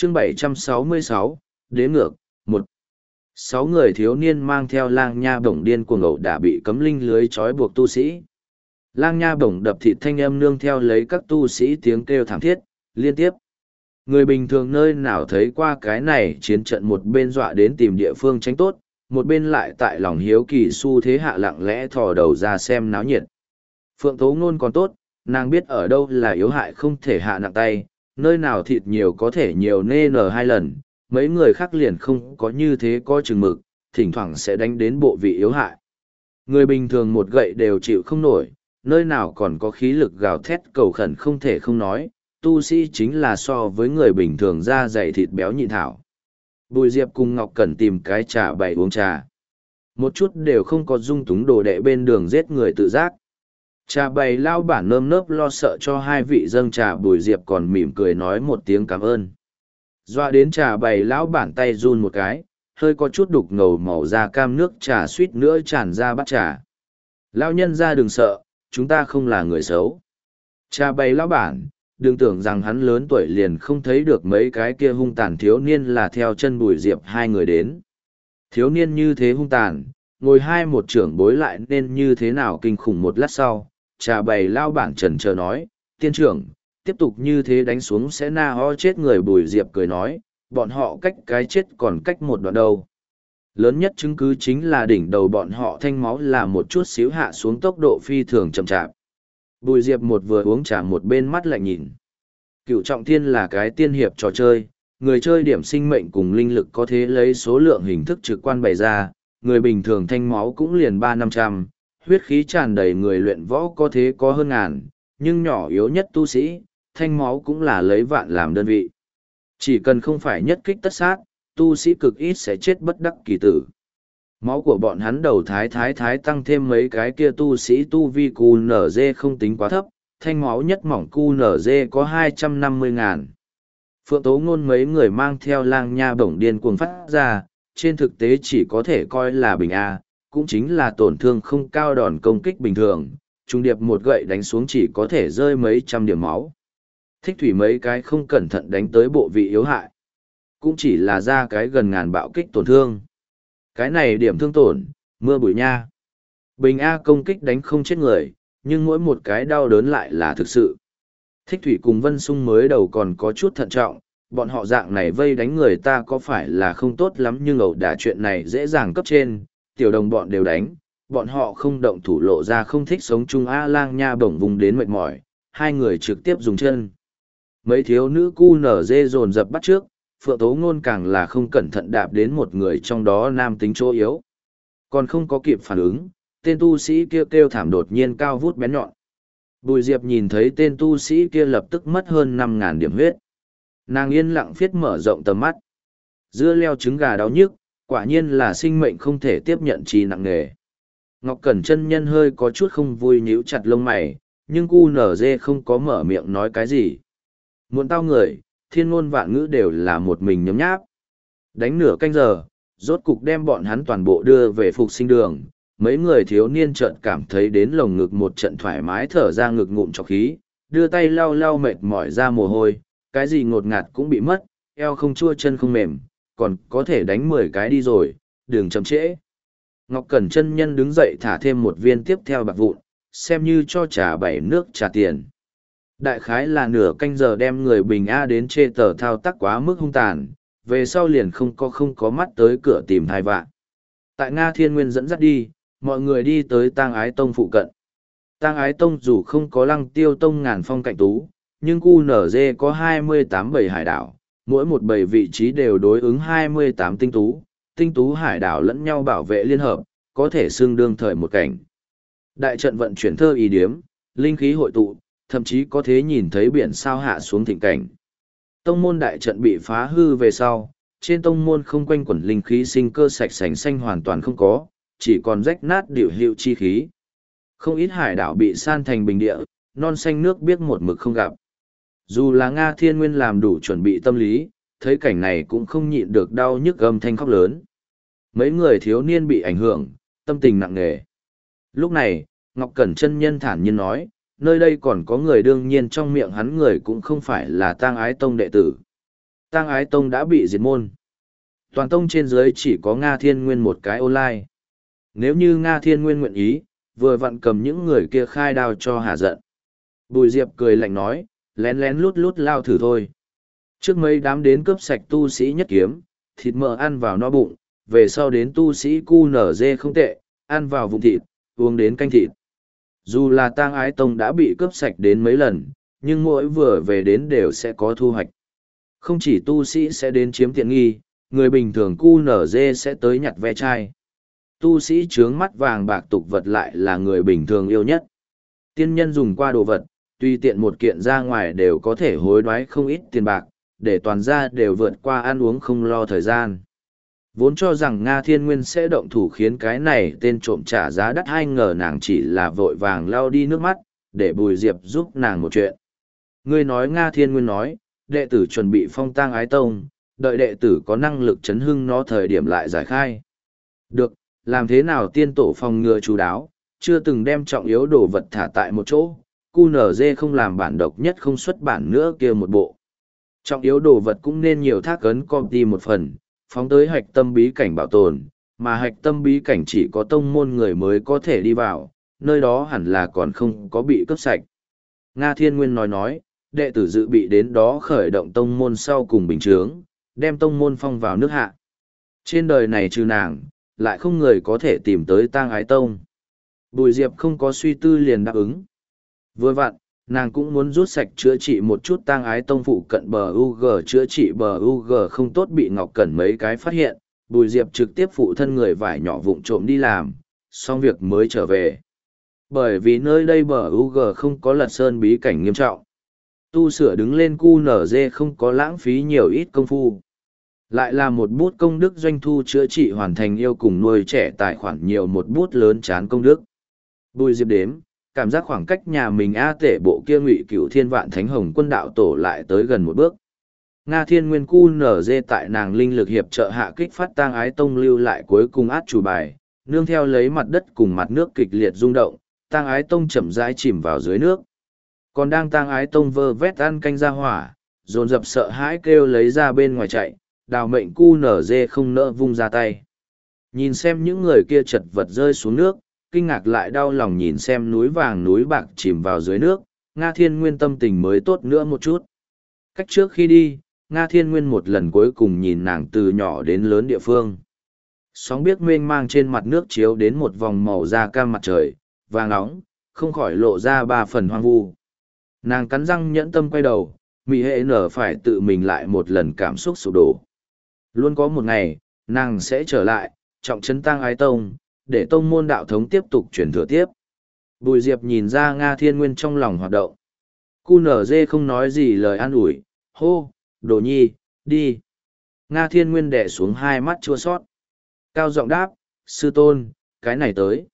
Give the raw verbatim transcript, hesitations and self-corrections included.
chương bảy trăm sáu mươi sáu, đếm ngược, một. Sáu người thiếu niên mang theo lang nha bổng điên cuồng ẩu đã bị cấm linh lưới trói buộc tu sĩ. Lang nha bổng đập thịt thanh âm nương theo lấy các tu sĩ tiếng kêu thảm thiết, liên tiếp. Người bình thường nơi nào thấy qua cái này chiến trận, một bên dọa đến tìm địa phương tránh tốt, một bên lại tại lòng hiếu kỳ xu thế hạ lặng lẽ thò đầu ra xem náo nhiệt. Phượng Tố Ngôn còn tốt, nàng biết ở đâu là yếu hại không thể hạ nặng tay, nơi nào thịt nhiều có thể nhiều nê nở hai lần, mấy người khác liền không có như thế có chừng mực, thỉnh thoảng sẽ đánh đến bộ vị yếu hại. Người bình thường một gậy đều chịu không nổi, nơi nào còn có khí lực gào thét cầu khẩn không thể không nói, tu sĩ chính là so với người bình thường da dày thịt béo nhịn thảo. Bùi Diệp cùng Ngọc Cẩn tìm cái trà bày uống trà. Một chút đều không có dung túng đồ đệ bên đường giết người tự giác. Trà bày lao bản nơm nớp lo sợ cho hai vị dâng trà, Bùi Diệp còn mỉm cười nói một tiếng cảm ơn. Doa đến trà bày lão bản tay run một cái, hơi có chút đục ngầu màu da cam, nước trà suýt nữa tràn ra bát trà. Lão nhân ra đừng sợ, chúng ta không là người xấu. Trà bày lão bản, đừng tưởng rằng hắn lớn tuổi liền không thấy được mấy cái kia hung tàn thiếu niên là theo chân Bùi Diệp hai người đến. Thiếu niên như thế hung tàn, ngồi hai một trưởng bối lại nên như thế nào kinh khủng. Một lát sau, trà bày lao bản trần chờ nói, tiên trưởng, tiếp tục như thế đánh xuống sẽ na ho chết người. Bùi Diệp cười nói, bọn họ cách cái chết còn cách một đoạn đâu. Lớn nhất chứng cứ chính là đỉnh đầu bọn họ thanh máu là một chút xíu hạ xuống, tốc độ phi thường chậm chạp. Bùi Diệp một vừa uống trà một bên mắt lại nhìn. Cựu trọng thiên là cái tiên hiệp trò chơi, người chơi điểm sinh mệnh cùng linh lực có thể lấy số lượng hình thức trực quan bày ra, người bình thường thanh máu cũng liền ba năm trăm, huyết khí tràn đầy người luyện võ có thế có hơn ngàn, nhưng nhỏ yếu nhất tu sĩ, thanh máu cũng là lấy vạn làm đơn vị. Chỉ cần không phải nhất kích tất sát, tu sĩ cực ít sẽ chết bất đắc kỳ tử. Máu của bọn hắn đầu thái thái thái tăng thêm mấy cái kia tu sĩ tu vi cu nở dê không tính quá thấp, thanh máu nhất mỏng cu nở dê có hai trăm năm mươi ngàn. Phượng Tố Ngôn mấy người mang theo lang nha bổng điên cuồng phát ra, trên thực tế chỉ có thể coi là bình A, cũng chính là tổn thương không cao, đòn công kích bình thường, trung điệp một gậy đánh xuống chỉ có thể rơi mấy trăm điểm máu. Thích thủy mấy cái không cẩn thận đánh tới bộ vị yếu hại, cũng chỉ là ra cái gần ngàn bạo kích tổn thương. Cái này điểm thương tổn, mưa bụi nha. Bình A công kích đánh không chết người, nhưng mỗi một cái đau đớn lại là thực sự. Thích thủy cùng Vân Sung mới đầu còn có chút thận trọng, bọn họ dạng này vây đánh người ta có phải là không tốt lắm, nhưng ẩu đả chuyện này dễ dàng cấp trên, tiểu đồng bọn đều đánh, bọn họ không động thủ lộ ra không thích sống chung. A lang nha bổng vùng đến mệt mỏi, hai người trực tiếp dùng chân. Mấy thiếu nữ cu nở dê dồn dập bắt trước, Phượng Tố Ngôn càng là không cẩn thận đạp đến một người trong đó nam tính chỗ yếu. Còn không có kịp phản ứng, tên tu sĩ kia kêu thảm đột nhiên cao vút bén nhọn. Bùi Diệp nhìn thấy tên tu sĩ kia lập tức mất hơn năm ngàn điểm huyết. Nàng yên lặng phiết mở rộng tầm mắt. Dưa leo trứng gà đau nhức, quả nhiên là sinh mệnh không thể tiếp nhận chi nặng nề. Ngọc Cẩn chân nhân hơi có chút không vui nhíu chặt lông mày, nhưng cu nở dê không có mở miệng nói cái gì. Muộn tao người, thiên ngôn vạn ngữ đều là một mình nhấm nháp. Đánh nửa canh giờ, rốt cục đem bọn hắn toàn bộ đưa về phục sinh đường. Mấy người thiếu niên chợt cảm thấy đến lồng ngực một trận thoải mái, thở ra ngực ngụm trọc khí, đưa tay lau lau mệt mỏi ra mồ hôi, cái gì ngột ngạt cũng bị mất, eo không chua chân không mềm, còn có thể đánh mười cái đi rồi, đừng chậm trễ. Ngọc Cẩn chân nhân đứng dậy thả thêm một viên tiếp theo bạc vụn, xem như cho trà bảy nước trà tiền. Đại khái là nửa canh giờ đem người bình A đến chê tờ thao tác quá mức hung tàn, về sau liền không có không có mắt tới cửa tìm thai vạn. Tại Nga Thiên Nguyên dẫn dắt đi, mọi người đi tới Tang Ái Tông phụ cận. Tang Ái Tông dù không có Lăng Tiêu Tông ngàn phong cạnh tú, nhưng cu nở dê có hai mươi tám bầy hải đảo, mỗi một bầy vị trí đều đối ứng hai mươi tám tinh tú, tinh tú hải đảo lẫn nhau bảo vệ liên hợp, có thể xưng đương thời một cảnh. Đại trận vận chuyển thơ ý điếm, linh khí hội tụ, thậm chí có thể nhìn thấy biển sao hạ xuống thịnh cảnh. Tông môn đại trận bị phá hư về sau, trên tông môn không quanh quẩn linh khí sinh cơ sạch sành xanh hoàn toàn không có, chỉ còn rách nát điệu hiệu chi khí. Không ít hải đảo bị san thành bình địa, non xanh nước biếc một mực không gặp. Dù là Nga Thiên Nguyên làm đủ chuẩn bị tâm lý, thấy cảnh này cũng không nhịn được đau nhức gầm thanh khóc lớn. Mấy người thiếu niên bị ảnh hưởng, tâm tình nặng nề. Lúc này, Ngọc Cẩn chân nhân thản nhiên nói, nơi đây còn có người, đương nhiên trong miệng hắn người cũng không phải là Tang Ái Tông đệ tử. Tang Ái Tông đã bị diệt môn. Toàn tông trên dưới chỉ có Nga Thiên Nguyên một cái online. Nếu như Nga Thiên Nguyên nguyện ý, vừa vặn cầm những người kia khai đao cho hà giận. Bùi Diệp cười lạnh nói, lén lén lút lút lao thử thôi. Trước mấy đám đến cướp sạch tu sĩ nhất kiếm, thịt mỡ ăn vào no bụng, về sau đến tu sĩ cu nở dê không tệ, ăn vào vùng thịt, uống đến canh thịt. Dù là Tang Ái Tông đã bị cướp sạch đến mấy lần, nhưng mỗi vừa về đến đều sẽ có thu hoạch. Không chỉ tu sĩ sẽ đến chiếm tiện nghi, người bình thường cu nở dê sẽ tới nhặt ve chai. Tu sĩ trướng mắt vàng bạc tục vật lại là người bình thường yêu nhất. Tiên nhân dùng qua đồ vật, tùy tiện một kiện ra ngoài đều có thể hối đoái không ít tiền bạc, để toàn gia đều vượt qua ăn uống không lo thời gian. Vốn cho rằng Nga Thiên Nguyên sẽ động thủ khiến cái này tên trộm trả giá đắt, hay ngờ nàng chỉ là vội vàng lau đi nước mắt, để Bùi Diệp giúp nàng một chuyện. Ngươi nói Nga Thiên Nguyên nói, đệ tử chuẩn bị phong Tang Ái Tông, đợi đệ tử có năng lực chấn hưng nó thời điểm lại giải khai. Được, làm thế nào tiên tổ phòng ngừa chú đáo, chưa từng đem trọng yếu đồ vật thả tại một chỗ, cu nở dê không làm bản độc nhất không xuất bản nữa kia một bộ. Trọng yếu đồ vật cũng nên nhiều thác ấn copy một phần, phóng tới hạch tâm bí cảnh bảo tồn, mà hạch tâm bí cảnh chỉ có tông môn người mới có thể đi vào, nơi đó hẳn là còn không có bị cướp sạch. Nga Thiên Nguyên nói nói, đệ tử dự bị đến đó khởi động tông môn sau cùng bình chướng, đem tông môn phong vào nước hạ. Trên đời này trừ nàng, lại không người có thể tìm tới Tang Ái Tông. Bùi Diệp không có suy tư liền đáp ứng. Vừa vặn, nàng cũng muốn rút sạch chữa trị một chút Tang Ái Tông phụ cận bờ u giê, chữa trị bờ u giê không tốt bị Ngọc Cẩn mấy cái phát hiện, Bùi Diệp trực tiếp phụ thân người vải nhỏ vụng trộm đi làm, xong việc mới trở về. Bởi vì nơi đây bờ u giê không có lật sơn bí cảnh nghiêm trọng. Tu sửa đứng lên cu nở dê không có lãng phí nhiều ít công phu. Lại là một bút công đức doanh thu chữa trị hoàn thành yêu cùng nuôi trẻ tài khoản nhiều một bút lớn chán công đức. Bùi Diệp đếm, cảm giác khoảng cách nhà mình A tể bộ kia Ngụy Cửu Thiên Vạn Thánh Hồng Quân đạo tổ lại tới gần một bước. Nga Thiên Nguyên cu nở dê tại nàng linh lực hiệp trợ hạ kích phát Tang Ái Tông lưu lại cuối cùng át chủ bài, nương theo lấy mặt đất cùng mặt nước kịch liệt rung động, Tang Ái Tông chậm rãi chìm vào dưới nước. Còn đang Tang Ái Tông vơ vét ăn canh ra hỏa, dồn dập sợ hãi kêu lấy ra bên ngoài chạy, đào mệnh cu nở dê không nỡ vung ra tay. Nhìn xem những người kia chật vật rơi xuống nước, kinh ngạc lại đau lòng nhìn xem núi vàng núi bạc chìm vào dưới nước, Nga Thiên Nguyên tâm tình mới tốt nữa một chút. Cách trước khi đi, Nga Thiên Nguyên một lần cuối cùng nhìn nàng từ nhỏ đến lớn địa phương. Sóng biếc mênh mang trên mặt nước chiếu đến một vòng màu da cam mặt trời, vàng nóng, không khỏi lộ ra ba phần hoang vu. Nàng cắn răng nhẫn tâm quay đầu, mị hệ nở phải tự mình lại một lần cảm xúc sụp đổ. Luôn có một ngày, nàng sẽ trở lại, trọng trấn Tang Ái Tông, để tông môn đạo thống tiếp tục truyền thừa tiếp. Bùi Diệp nhìn ra Nga Thiên Nguyên trong lòng hoạt động. Cu nở dê không nói gì lời an ủi, hô, đồ nhi, đi. Nga Thiên Nguyên đẻ xuống hai mắt chua sót. Cao giọng đáp, sư tôn, cái này tới.